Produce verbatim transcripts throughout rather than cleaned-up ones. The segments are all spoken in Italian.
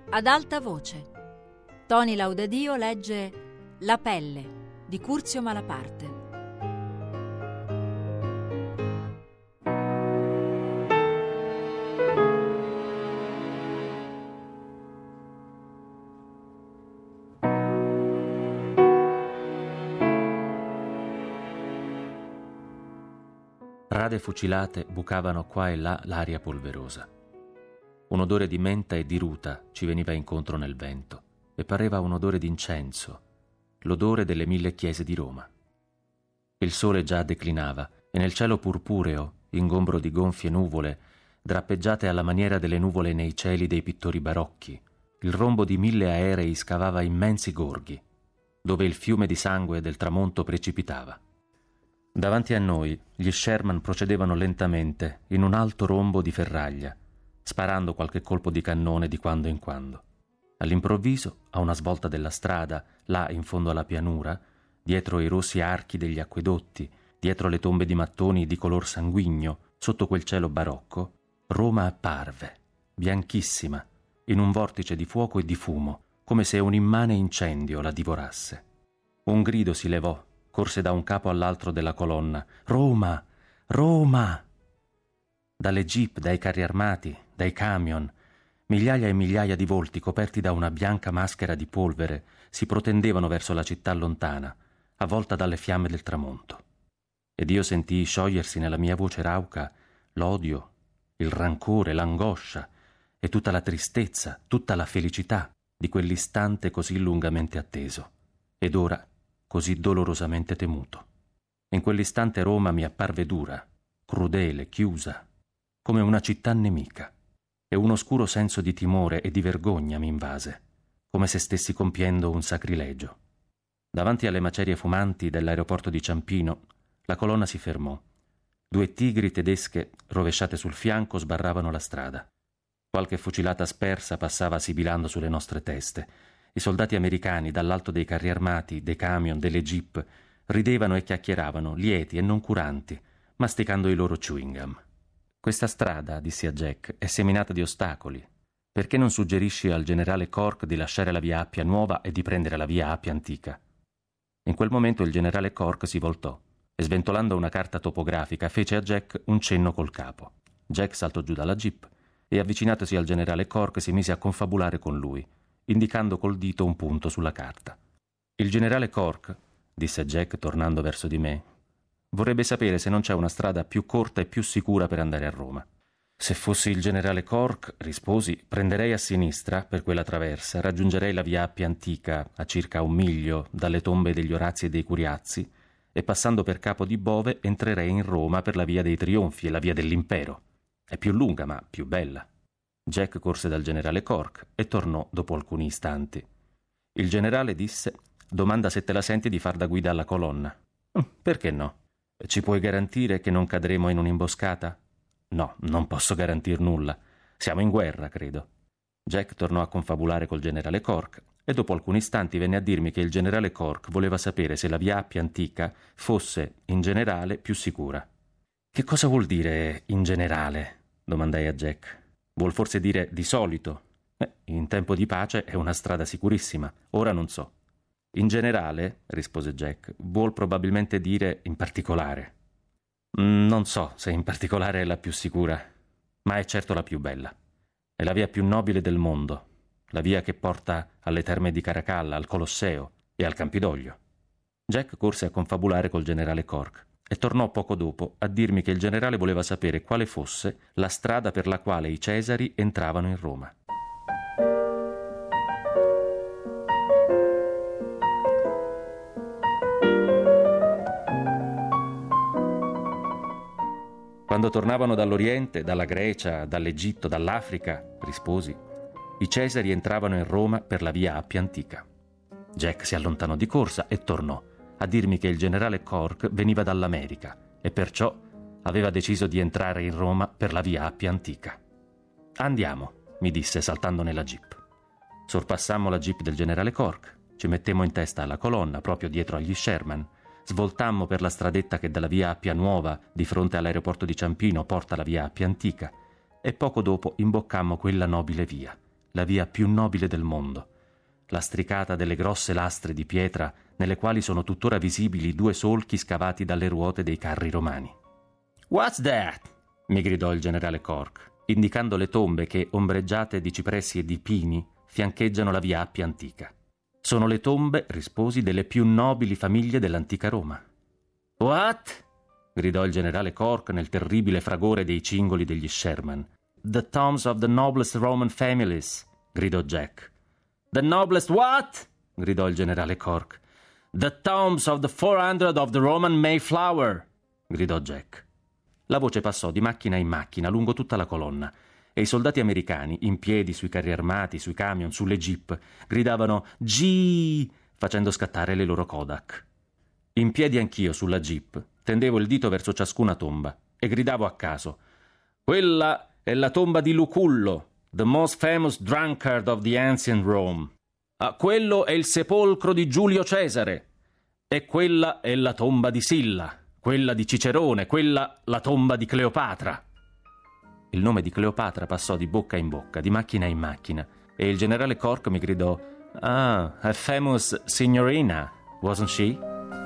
Ad alta voce. Toni Laudadio legge La pelle di Curzio Malaparte. Rade fucilate bucavano qua e là l'aria polverosa. Un odore di menta e di ruta ci veniva incontro nel vento e pareva un odore d'incenso, l'odore delle mille chiese di Roma. Il sole già declinava e nel cielo purpureo, ingombro di gonfie nuvole, drappeggiate alla maniera delle nuvole nei cieli dei pittori barocchi, il rombo di mille aerei scavava immensi gorghi, dove il fiume di sangue del tramonto precipitava. Davanti a noi gli Sherman procedevano lentamente in un alto rombo di ferraglia, sparando qualche colpo di cannone di quando in quando. All'improvviso, a una svolta della strada, là in fondo alla pianura, dietro i rossi archi degli acquedotti, dietro le tombe di mattoni di color sanguigno, sotto quel cielo barocco, Roma apparve, bianchissima, in un vortice di fuoco e di fumo, come se un immane incendio la divorasse. Un grido si levò, corse da un capo all'altro della colonna. Roma! Roma! Dalle jeep, dai carri armati, dai camion, migliaia e migliaia di volti coperti da una bianca maschera di polvere si protendevano verso la città lontana, avvolta dalle fiamme del tramonto. Ed io sentii sciogliersi nella mia voce rauca l'odio, il rancore, l'angoscia e tutta la tristezza, tutta la felicità di quell'istante così lungamente atteso, ed ora così dolorosamente temuto. In quell'istante Roma mi apparve dura, crudele, chiusa, come una città nemica, e un oscuro senso di timore e di vergogna mi invase, come se stessi compiendo un sacrilegio. Davanti alle macerie fumanti dell'aeroporto di Ciampino, la colonna si fermò. Due tigri tedesche, rovesciate sul fianco, sbarravano la strada. Qualche fucilata spersa passava sibilando sulle nostre teste. I soldati americani, dall'alto dei carri armati, dei camion, delle jeep, ridevano e chiacchieravano, lieti e noncuranti, masticando i loro chewing gum. «Questa strada», dissi a Jack, «è seminata di ostacoli. Perché non suggerisci al generale Cork di lasciare la via Appia nuova e di prendere la via Appia antica?» In quel momento il generale Cork si voltò e, sventolando una carta topografica, fece a Jack un cenno col capo. Jack saltò giù dalla jeep e, avvicinatosi al generale Cork, si mise a confabulare con lui, indicando col dito un punto sulla carta. «Il generale Cork», disse Jack tornando verso di me, «vorrebbe sapere se non c'è una strada più corta e più sicura per andare a Roma». «Se fossi il generale Cork», risposi, «prenderei a sinistra per quella traversa, raggiungerei la via Appia antica a circa un miglio dalle tombe degli Orazi e dei Curiazzi e, passando per Capo di Bove, entrerei in Roma per la via dei Trionfi e la via dell'Impero. È più lunga ma più bella». Jack corse dal generale Cork e tornò dopo alcuni istanti. Il generale disse: «Domanda se te la senti di far da guida alla colonna». «Perché no? Ci puoi garantire che non cadremo in un'imboscata?» «No, non posso garantir nulla. Siamo in guerra, credo». Jack tornò a confabulare col generale Cork e dopo alcuni istanti venne a dirmi che il generale Cork voleva sapere se la via Appia antica fosse, in generale, più sicura. «Che cosa vuol dire in generale?» domandai a Jack. «Vuol forse dire di solito?» Eh, in tempo di pace è una strada sicurissima, ora non so». «In generale», rispose Jack, «vuol probabilmente dire in particolare». «Non so se in particolare è la più sicura, ma è certo la più bella. È la via più nobile del mondo, la via che porta alle terme di Caracalla, al Colosseo e al Campidoglio». Jack corse a confabulare col generale Cork e tornò poco dopo a dirmi che il generale voleva sapere quale fosse la strada per la quale i Cesari entravano in Roma. «Quando tornavano dall'Oriente, dalla Grecia, dall'Egitto, dall'Africa», risposi, «i Cesari entravano in Roma per la via Appia antica». Jack si allontanò di corsa e tornò a dirmi che il generale Cork veniva dall'America e perciò aveva deciso di entrare in Roma per la via Appia antica. «Andiamo», mi disse saltando nella jeep. Sorpassammo la jeep del generale Cork, ci mettemmo in testa alla colonna proprio dietro agli Sherman, svoltammo per la stradetta che dalla via Appia Nuova di fronte all'aeroporto di Ciampino porta alla via Appia antica e poco dopo imboccammo quella nobile via, la via più nobile del mondo, lastricata delle grosse lastre di pietra nelle quali sono tuttora visibili due solchi scavati dalle ruote dei carri romani. «What's that?» mi gridò il generale Cork, indicando le tombe che, ombreggiate di cipressi e di pini, fiancheggiano la via Appia antica. «Sono le tombe», risposi, «delle più nobili famiglie dell'antica Roma». «What?» gridò il generale Cork nel terribile fragore dei cingoli degli Sherman. «The tombs of the noblest Roman families», gridò Jack. «The noblest what?» gridò il generale Cork. «The tombs of the four hundred of the Roman Mayflower», gridò Jack. La voce passò di macchina in macchina lungo tutta la colonna e i soldati americani, in piedi sui carri armati, sui camion, sulle jeep, gridavano «Gii!» facendo scattare le loro Kodak. In piedi anch'io sulla jeep, tendevo il dito verso ciascuna tomba e gridavo a caso «Quella è la tomba di Lucullo, the most famous drunkard of the ancient Rome. Ah, quello è il sepolcro di Giulio Cesare. E quella è la tomba di Silla, quella di Cicerone, quella la tomba di Cleopatra». Il nome di Cleopatra passò di bocca in bocca, di macchina in macchina, e il generale Cork mi gridò «Ah, a famous signorina, wasn't she?»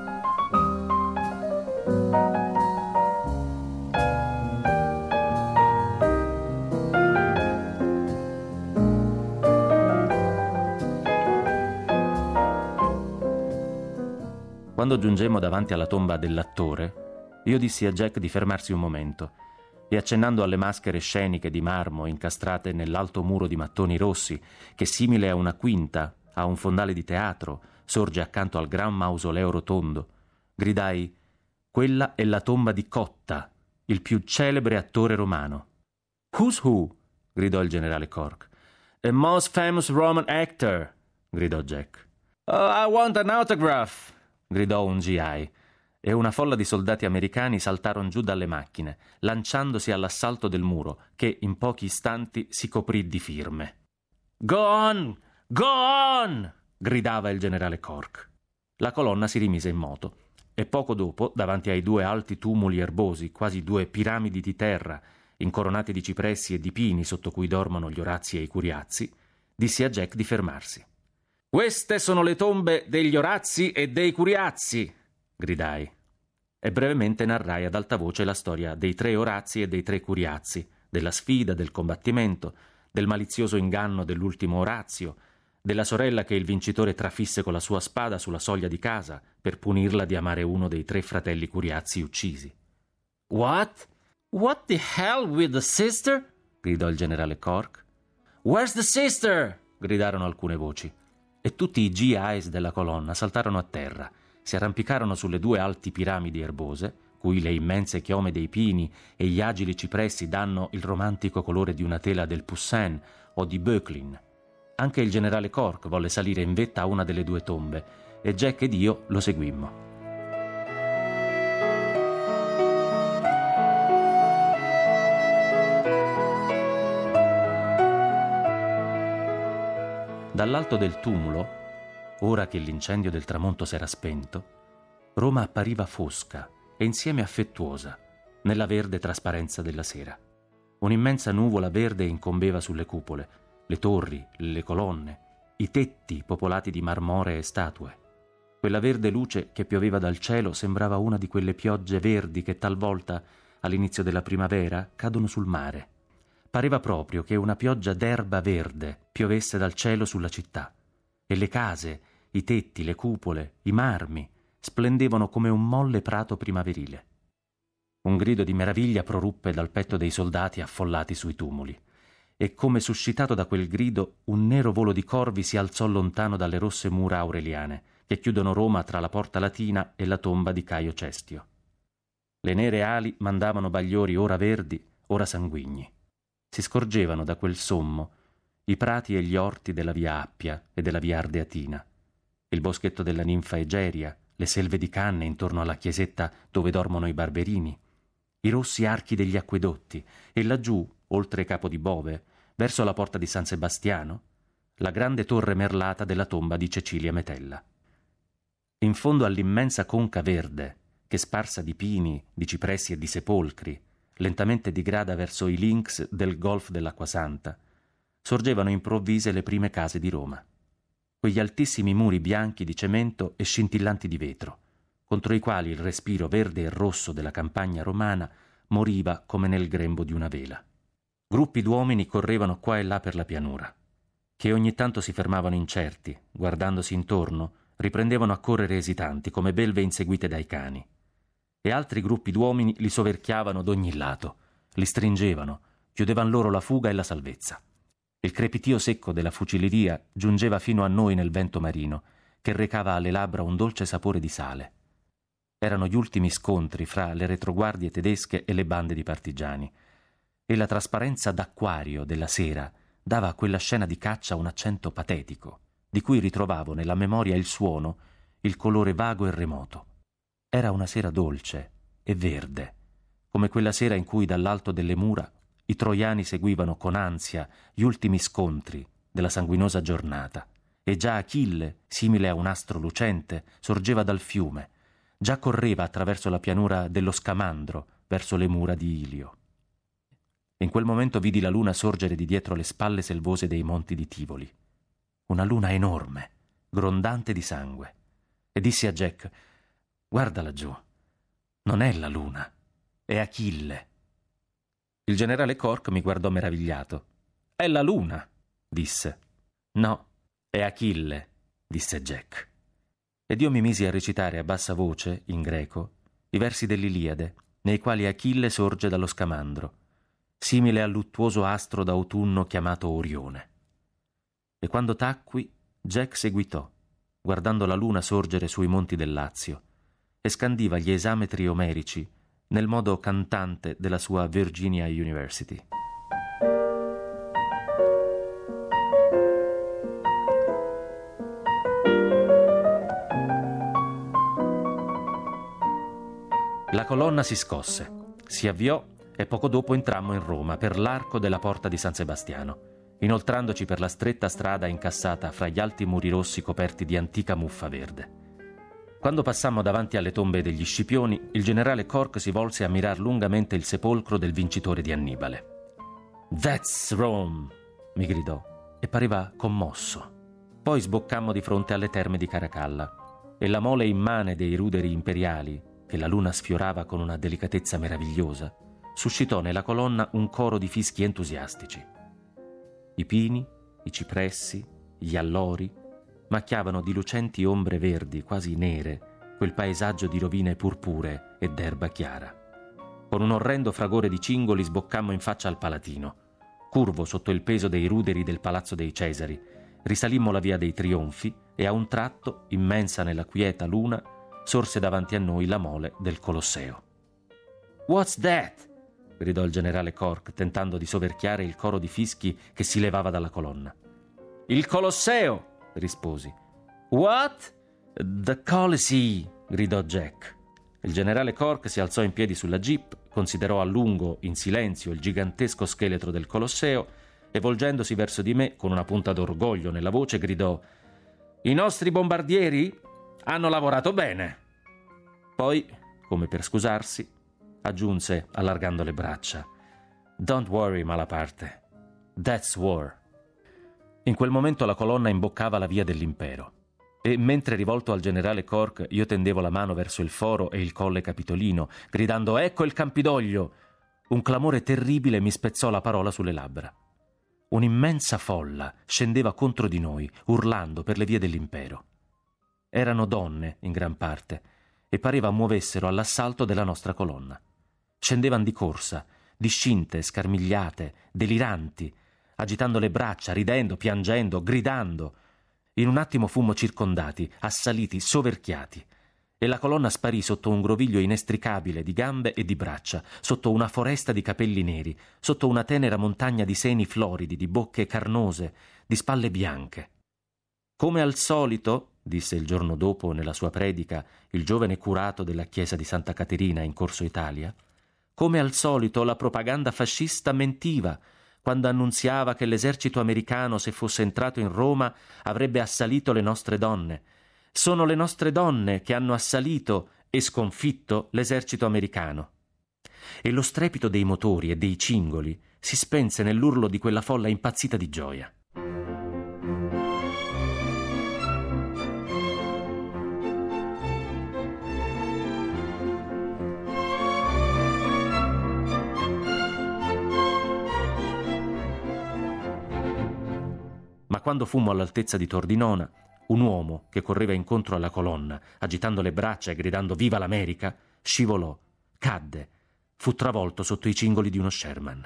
Quando giungemmo davanti alla tomba dell'attore, io dissi a Jack di fermarsi un momento e, accennando alle maschere sceniche di marmo incastrate nell'alto muro di mattoni rossi che, simile a una quinta, a un fondale di teatro, sorge accanto al gran mausoleo rotondo, gridai «Quella è la tomba di Cotta, il più celebre attore romano». «Who's who?» gridò il generale Cork. «A most famous Roman actor», gridò Jack. «Oh, I want an autograph», gridò un G I, e una folla di soldati americani saltarono giù dalle macchine, lanciandosi all'assalto del muro, che in pochi istanti si coprì di firme. «Go on! Go on!» gridava il generale Cork. La colonna si rimise in moto, e poco dopo, davanti ai due alti tumuli erbosi, quasi due piramidi di terra, incoronati di cipressi e di pini sotto cui dormono gli Orazi e i Curiazi, dissi a Jack di fermarsi. «Queste sono le tombe degli Orazi e dei Curiazi», gridai. E brevemente narrai ad alta voce la storia dei tre Orazi e dei tre Curiazi, della sfida, del combattimento, del malizioso inganno dell'ultimo Orazio, della sorella che il vincitore trafisse con la sua spada sulla soglia di casa per punirla di amare uno dei tre fratelli Curiazi uccisi. «What? What the hell with the sister?» gridò il generale Cork. «Where's the sister?» gridarono alcune voci. E tutti i G Is della colonna saltarono a terra, si arrampicarono sulle due alti piramidi erbose, cui le immense chiome dei pini e gli agili cipressi danno il romantico colore di una tela del Poussin o di Böcklin. Anche il generale Cork volle salire in vetta a una delle due tombe, e Jack ed io lo seguimmo. Dall'alto del tumulo, ora che l'incendio del tramonto s'era spento, Roma appariva fosca e insieme affettuosa nella verde trasparenza della sera. Un'immensa nuvola verde incombeva sulle cupole, le torri, le colonne, i tetti popolati di marmoree e statue. Quella verde luce che pioveva dal cielo sembrava una di quelle piogge verdi che talvolta, all'inizio della primavera, cadono sul mare. Pareva proprio che una pioggia d'erba verde piovesse dal cielo sulla città, e le case, i tetti, le cupole, i marmi splendevano come un molle prato primaverile. Un grido di meraviglia proruppe dal petto dei soldati affollati sui tumuli, e come suscitato da quel grido un nero volo di corvi si alzò lontano dalle rosse mura aureliane che chiudono Roma tra la Porta Latina e la tomba di Caio Cestio. Le nere ali mandavano bagliori ora verdi, ora sanguigni. Si scorgevano da quel sommo i prati e gli orti della via Appia e della via Ardeatina, il boschetto della ninfa Egeria, le selve di canne intorno alla chiesetta dove dormono i barberini, i rossi archi degli acquedotti e laggiù, oltre Capo di Bove, verso la porta di San Sebastiano, la grande torre merlata della tomba di Cecilia Metella. In fondo all'immensa conca verde, che sparsa di pini, di cipressi e di sepolcri, lentamente digrada verso i links del golfo dell'Acquasanta, sorgevano improvvise le prime case di Roma. Quegli altissimi muri bianchi di cemento e scintillanti di vetro, contro i quali il respiro verde e rosso della campagna romana moriva come nel grembo di una vela. Gruppi d'uomini correvano qua e là per la pianura, che ogni tanto si fermavano incerti, guardandosi intorno, riprendevano a correre esitanti come belve inseguite dai cani. E altri gruppi d'uomini li soverchiavano d'ogni lato, li stringevano, chiudevano loro la fuga e la salvezza. Il crepitio secco della fuciliera giungeva fino a noi nel vento marino, che recava alle labbra un dolce sapore di sale. Erano gli ultimi scontri fra le retroguardie tedesche e le bande di partigiani, e la trasparenza d'acquario della sera dava a quella scena di caccia un accento patetico, di cui ritrovavo nella memoria il suono, il colore vago e remoto. Era una sera dolce e verde, come quella sera in cui dall'alto delle mura i troiani seguivano con ansia gli ultimi scontri della sanguinosa giornata, e già Achille, simile a un astro lucente, sorgeva dal fiume, già correva attraverso la pianura dello Scamandro verso le mura di Ilio. In quel momento vidi la luna sorgere di dietro le spalle selvose dei monti di Tivoli, una luna enorme, grondante di sangue, e dissi a Jack: «Guarda laggiù, non è la luna, è Achille». Il generale Cork mi guardò meravigliato. «È la luna», disse. «No, è Achille», disse Jack. Ed io mi misi a recitare a bassa voce, in greco, i versi dell'Iliade, nei quali Achille sorge dallo Scamandro, simile al luttuoso astro d'autunno chiamato Orione. E quando tacqui, Jack seguitò, guardando la luna sorgere sui monti del Lazio, e scandiva gli esametri omerici nel modo cantante della sua Virginia University. La colonna si scosse, si avviò e poco dopo entrammo in Roma per l'arco della porta di San Sebastiano, inoltrandoci per la stretta strada incassata fra gli alti muri rossi coperti di antica muffa verde. Quando passammo davanti alle tombe degli Scipioni, il generale Cork si volse a mirar lungamente il sepolcro del vincitore di Annibale. «That's Rome!» mi gridò, e pareva commosso. Poi sboccammo di fronte alle terme di Caracalla, e la mole immane dei ruderi imperiali, che la luna sfiorava con una delicatezza meravigliosa, suscitò nella colonna un coro di fischi entusiastici. I pini, i cipressi, gli allori macchiavano di lucenti ombre verdi, quasi nere, quel paesaggio di rovine purpuree e d'erba chiara. Con un orrendo fragore di cingoli sboccammo in faccia al Palatino. Curvo sotto il peso dei ruderi del Palazzo dei Cesari, risalimmo la via dei Trionfi e a un tratto, immensa nella quieta luna, sorse davanti a noi la mole del Colosseo. «What's that?» gridò il generale Cork, tentando di soverchiare il coro di fischi che si levava dalla colonna. «Il Colosseo!» risposi. «What?» «The Colosseum!» gridò Jack. Il generale Cork si alzò in piedi sulla jeep, considerò a lungo, in silenzio, il gigantesco scheletro del Colosseo e, volgendosi verso di me con una punta d'orgoglio nella voce, gridò: «I nostri bombardieri hanno lavorato bene!» Poi, come per scusarsi, aggiunse allargando le braccia: «Don't worry, Malaparte. That's war». In quel momento la colonna imboccava la via dell'impero e, mentre rivolto al generale Cork io tendevo la mano verso il foro e il colle capitolino, gridando «Ecco il Campidoglio!», un clamore terribile mi spezzò la parola sulle labbra. Un'immensa folla scendeva contro di noi, urlando per le vie dell'impero. Erano donne, in gran parte, e pareva muovessero all'assalto della nostra colonna. Scendevan di corsa, discinte, scarmigliate, deliranti, agitando le braccia, ridendo, piangendo, gridando. In un attimo fummo circondati, assaliti, soverchiati, e la colonna sparì sotto un groviglio inestricabile di gambe e di braccia, sotto una foresta di capelli neri, sotto una tenera montagna di seni floridi, di bocche carnose, di spalle bianche. Come al solito, disse il giorno dopo nella sua predica il giovane curato della chiesa di Santa Caterina in Corso Italia, come al solito la propaganda fascista mentiva quando annunziava che l'esercito americano, se fosse entrato in Roma, avrebbe assalito le nostre donne. Sono le nostre donne che hanno assalito e sconfitto l'esercito americano. E lo strepito dei motori e dei cingoli si spense nell'urlo di quella folla impazzita di gioia. Ma quando fummo all'altezza di Tordinona, un uomo che correva incontro alla colonna, agitando le braccia e gridando «Viva l'America!», scivolò, cadde, fu travolto sotto i cingoli di uno Sherman.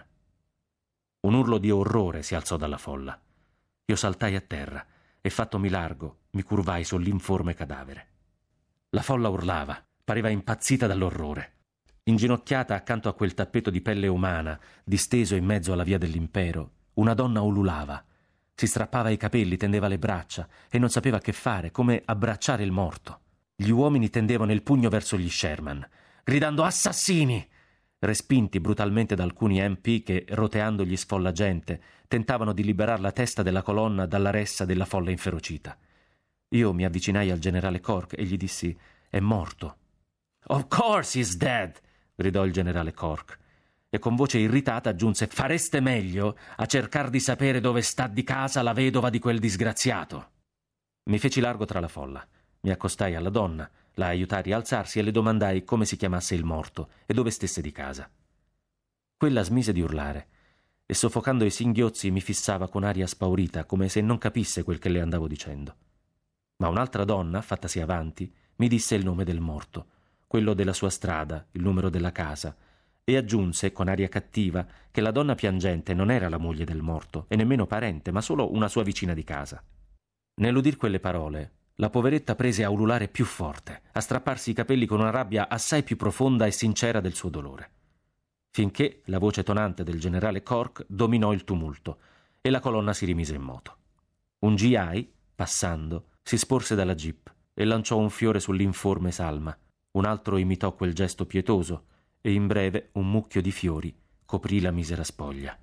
Un urlo di orrore si alzò dalla folla. Io saltai a terra e, fattomi largo, mi curvai sull'informe cadavere. La folla urlava, pareva impazzita dall'orrore. Inginocchiata accanto a quel tappeto di pelle umana, disteso in mezzo alla via dell'impero, una donna ululava. Si strappava i capelli, tendeva le braccia e non sapeva che fare, come abbracciare il morto. Gli uomini tendevano il pugno verso gli Sherman, gridando «Assassini!», respinti brutalmente da alcuni M P che, roteando gli sfollagente, tentavano di liberare la testa della colonna dalla ressa della folla inferocita. Io mi avvicinai al generale Cork e gli dissi «È morto». «Of course he's dead!», gridò il generale Cork. E con voce irritata aggiunse «Fareste meglio a cercar di sapere dove sta di casa la vedova di quel disgraziato». Mi feci largo tra la folla. Mi accostai alla donna, la aiutai a rialzarsi e le domandai come si chiamasse il morto e dove stesse di casa. Quella smise di urlare e, soffocando i singhiozzi, mi fissava con aria spaurita, come se non capisse quel che le andavo dicendo. Ma un'altra donna, fattasi avanti, mi disse il nome del morto, quello della sua strada, il numero della casa, e aggiunse con aria cattiva che la donna piangente non era la moglie del morto e nemmeno parente, ma solo una sua vicina di casa. Nell'udir quelle parole, la poveretta prese a ululare più forte, a strapparsi i capelli con una rabbia assai più profonda e sincera del suo dolore, finché la voce tonante del generale Cork dominò il tumulto e la colonna si rimise in moto. Un G I, passando, si sporse dalla jeep e lanciò un fiore sull'informe salma. Un altro imitò quel gesto pietoso e in breve un mucchio di fiori coprì la misera spoglia.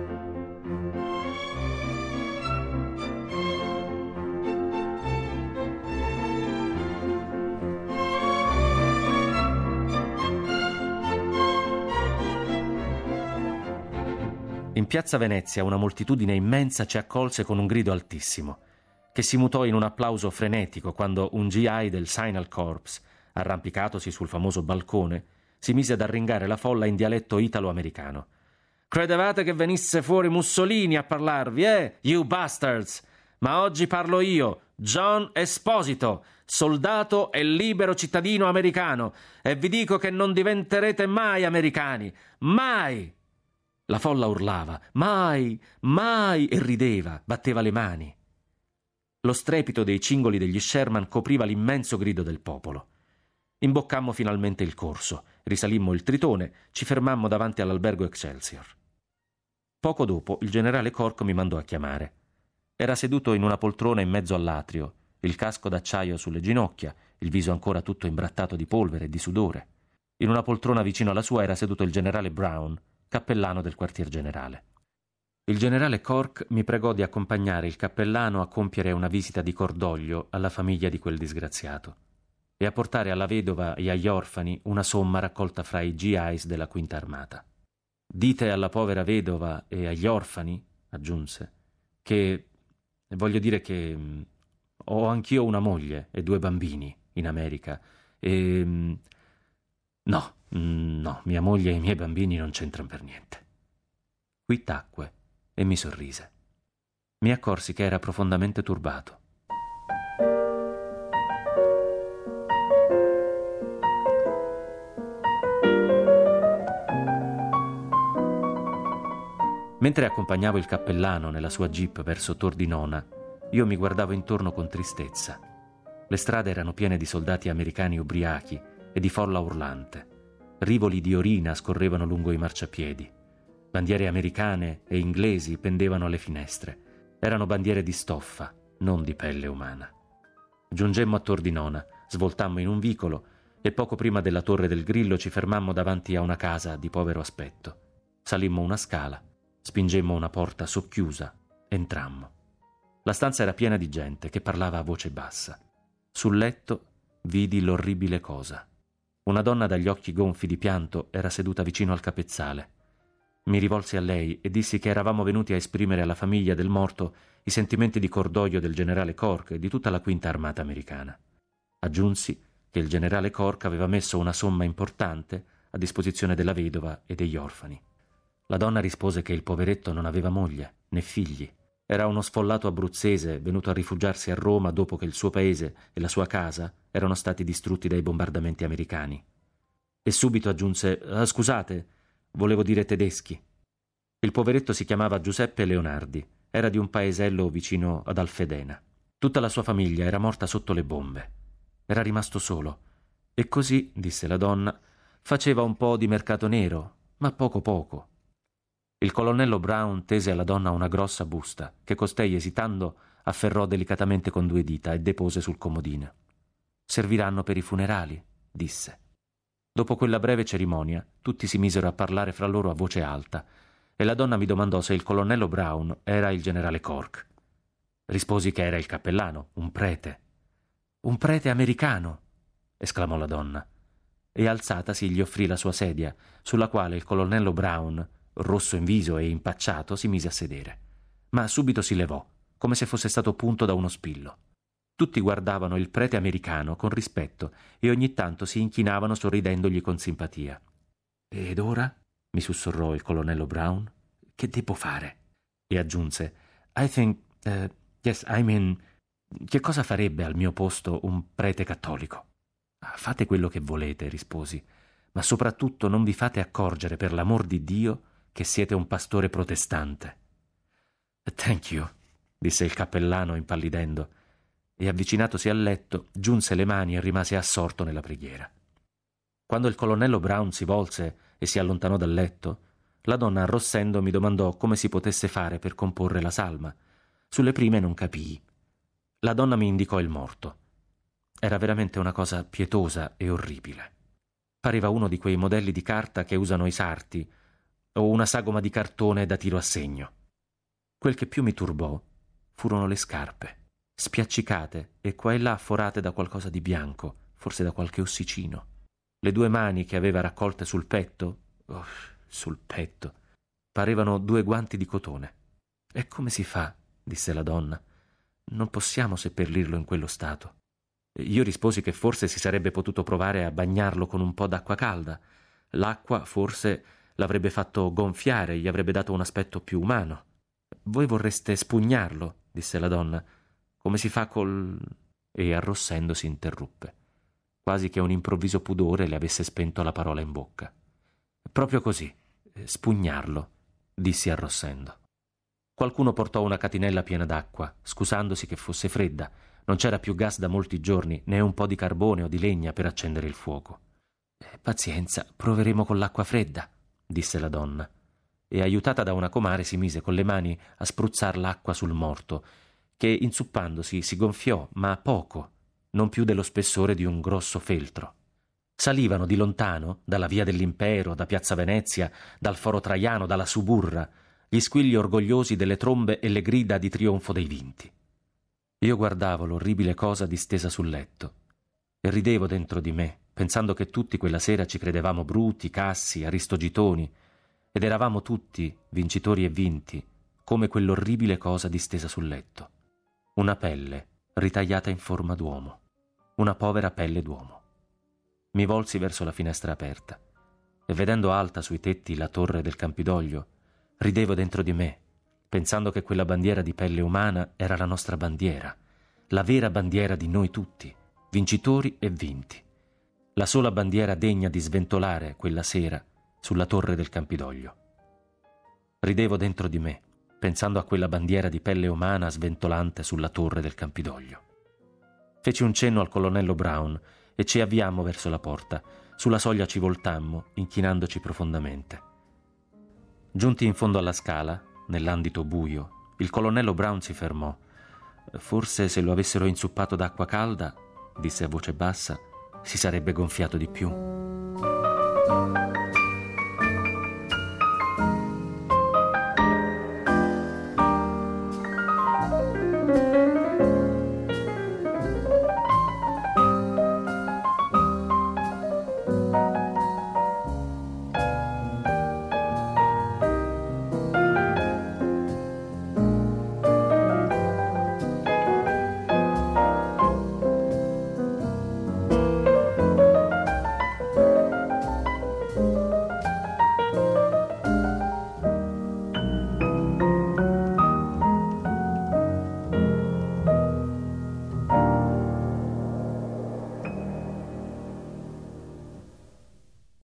In piazza Venezia una moltitudine immensa ci accolse con un grido altissimo, che si mutò in un applauso frenetico quando un G I del Signal Corps, arrampicatosi sul famoso balcone, si mise ad arringare la folla in dialetto italo-americano. «Credevate che venisse fuori Mussolini a parlarvi, eh, you bastards? Ma oggi parlo io, John Esposito, soldato e libero cittadino americano, e vi dico che non diventerete mai americani, mai!» La folla urlava «Mai! Mai!» e rideva, batteva le mani. Lo strepito dei cingoli degli Sherman copriva l'immenso grido del popolo. Imboccammo finalmente il corso, risalimmo il Tritone, ci fermammo davanti all'albergo Excelsior. Poco dopo il generale Cork mi mandò a chiamare. Era seduto in una poltrona in mezzo all'atrio, il casco d'acciaio sulle ginocchia, il viso ancora tutto imbrattato di polvere e di sudore. In una poltrona vicino alla sua era seduto il generale Brown, cappellano del quartier generale. Il generale Cork mi pregò di accompagnare il cappellano a compiere una visita di cordoglio alla famiglia di quel disgraziato e a portare alla vedova e agli orfani una somma raccolta fra i G Is della Quinta Armata. «Dite alla povera vedova e agli orfani», aggiunse, «che, voglio dire che mh, ho anch'io una moglie e due bambini in America e... Mh, no, mh, no, mia moglie e i miei bambini non c'entrano per niente». Qui tacque e mi sorrise. Mi accorsi che era profondamente turbato. Mentre accompagnavo il cappellano nella sua jeep verso Tordinona, io mi guardavo intorno con tristezza. Le strade erano piene di soldati americani ubriachi e di folla urlante. Rivoli di orina scorrevano lungo i marciapiedi. Bandiere americane e inglesi pendevano alle finestre. Erano bandiere di stoffa, non di pelle umana. Giungemmo a Tordinona, svoltammo in un vicolo e poco prima della Torre del Grillo ci fermammo davanti a una casa di povero aspetto. Salimmo una scala. Spingemmo una porta socchiusa, entrammo. La stanza era piena di gente che parlava a voce bassa. Sul letto vidi l'orribile cosa. Una donna dagli occhi gonfi di pianto era seduta vicino al capezzale. Mi rivolsi a lei e dissi che eravamo venuti a esprimere alla famiglia del morto i sentimenti di cordoglio del generale Cork e di tutta la quinta armata americana. Aggiunsi che il generale Cork aveva messo una somma importante a disposizione della vedova e degli orfani. La donna rispose che il poveretto non aveva moglie né figli. Era uno sfollato abruzzese venuto a rifugiarsi a Roma dopo che il suo paese e la sua casa erano stati distrutti dai bombardamenti americani. E subito aggiunse: ah, scusate, volevo dire tedeschi. Il poveretto si chiamava Giuseppe Leonardi, era di un paesello vicino ad Alfedena. Tutta la sua famiglia era morta sotto le bombe. Era rimasto solo. E così, disse la donna, faceva un po' di mercato nero, ma poco poco. Il colonnello Brown tese alla donna una grossa busta, che costei, esitando, afferrò delicatamente con due dita e depose sul comodino. «Serviranno per i funerali», disse. Dopo quella breve cerimonia, tutti si misero a parlare fra loro a voce alta, e la donna mi domandò se il colonnello Brown era il generale Cork. Risposi che era il cappellano, un prete. «Un prete americano!» esclamò la donna, e alzatasi gli offrì la sua sedia, sulla quale il colonnello Brown, rosso in viso e impacciato, si mise a sedere. Ma subito si levò, come se fosse stato punto da uno spillo. Tutti guardavano il prete americano con rispetto e ogni tanto si inchinavano sorridendogli con simpatia. «Ed ora?» mi sussurrò il colonnello Brown. «Che devo fare?» E aggiunse: «I think... Uh, yes, I mean... Che cosa farebbe al mio posto un prete cattolico?» «Fate quello che volete», risposi, «ma soprattutto non vi fate accorgere, per l'amor di Dio, che siete un pastore protestante». «Thank you», disse il cappellano impallidendo, e avvicinatosi al letto giunse le mani e rimase assorto nella preghiera. Quando il colonnello Brown si volse e si allontanò dal letto, la donna, arrossendo, mi domandò come si potesse fare per comporre la salma. Sulle prime non capii. La donna mi indicò il morto. Era veramente una cosa pietosa e orribile. Pareva uno di quei modelli di carta che usano i sarti, o una sagoma di cartone da tiro a segno. Quel che più mi turbò furono le scarpe, spiaccicate e qua e là forate da qualcosa di bianco, forse da qualche ossicino. Le due mani che aveva raccolte sul petto, oh, sul petto, parevano due guanti di cotone. «E come si fa?» disse la donna. «Non possiamo seppellirlo in quello stato». Io risposi che forse si sarebbe potuto provare a bagnarlo con un po' d'acqua calda. L'acqua forse l'avrebbe fatto gonfiare, gli avrebbe dato un aspetto più umano. «Voi vorreste spugnarlo?» disse la donna. «Come si fa col...» E arrossendo si interruppe, quasi che un improvviso pudore le avesse spento la parola in bocca. «Proprio così, spugnarlo», dissi arrossendo. Qualcuno portò una catinella piena d'acqua, scusandosi che fosse fredda. Non c'era più gas da molti giorni, né un po' di carbone o di legna per accendere il fuoco. «Pazienza, proveremo con l'acqua fredda», disse la donna, e aiutata da una comare si mise con le mani a spruzzar l'acqua sul morto, che insuppandosi si gonfiò, ma poco, non più dello spessore di un grosso feltro. Salivano di lontano, dalla via dell'Impero, da piazza Venezia, dal foro Traiano, dalla Suburra, gli squilli orgogliosi delle trombe e le grida di trionfo dei vinti. Io guardavo l'orribile cosa distesa sul letto e ridevo dentro di me, pensando che tutti quella sera ci credevamo Bruti, Cassi, Aristogitoni, ed eravamo tutti, vincitori e vinti, come quell'orribile cosa distesa sul letto. Una pelle ritagliata in forma d'uomo, una povera pelle d'uomo. Mi volsi verso la finestra aperta e, vedendo alta sui tetti la torre del Campidoglio, ridevo dentro di me, pensando che quella bandiera di pelle umana era la nostra bandiera, la vera bandiera di noi tutti, vincitori e vinti, la sola bandiera degna di sventolare quella sera sulla torre del Campidoglio. Ridevo dentro di me, pensando a quella bandiera di pelle umana sventolante sulla torre del Campidoglio. Feci un cenno al colonnello Brown e ci avviammo verso la porta. Sulla soglia ci voltammo, inchinandoci profondamente. Giunti in fondo alla scala, nell'andito buio, il colonnello Brown si fermò. «Forse se lo avessero insuppato d'acqua calda», disse a voce bassa, «si sarebbe gonfiato di più».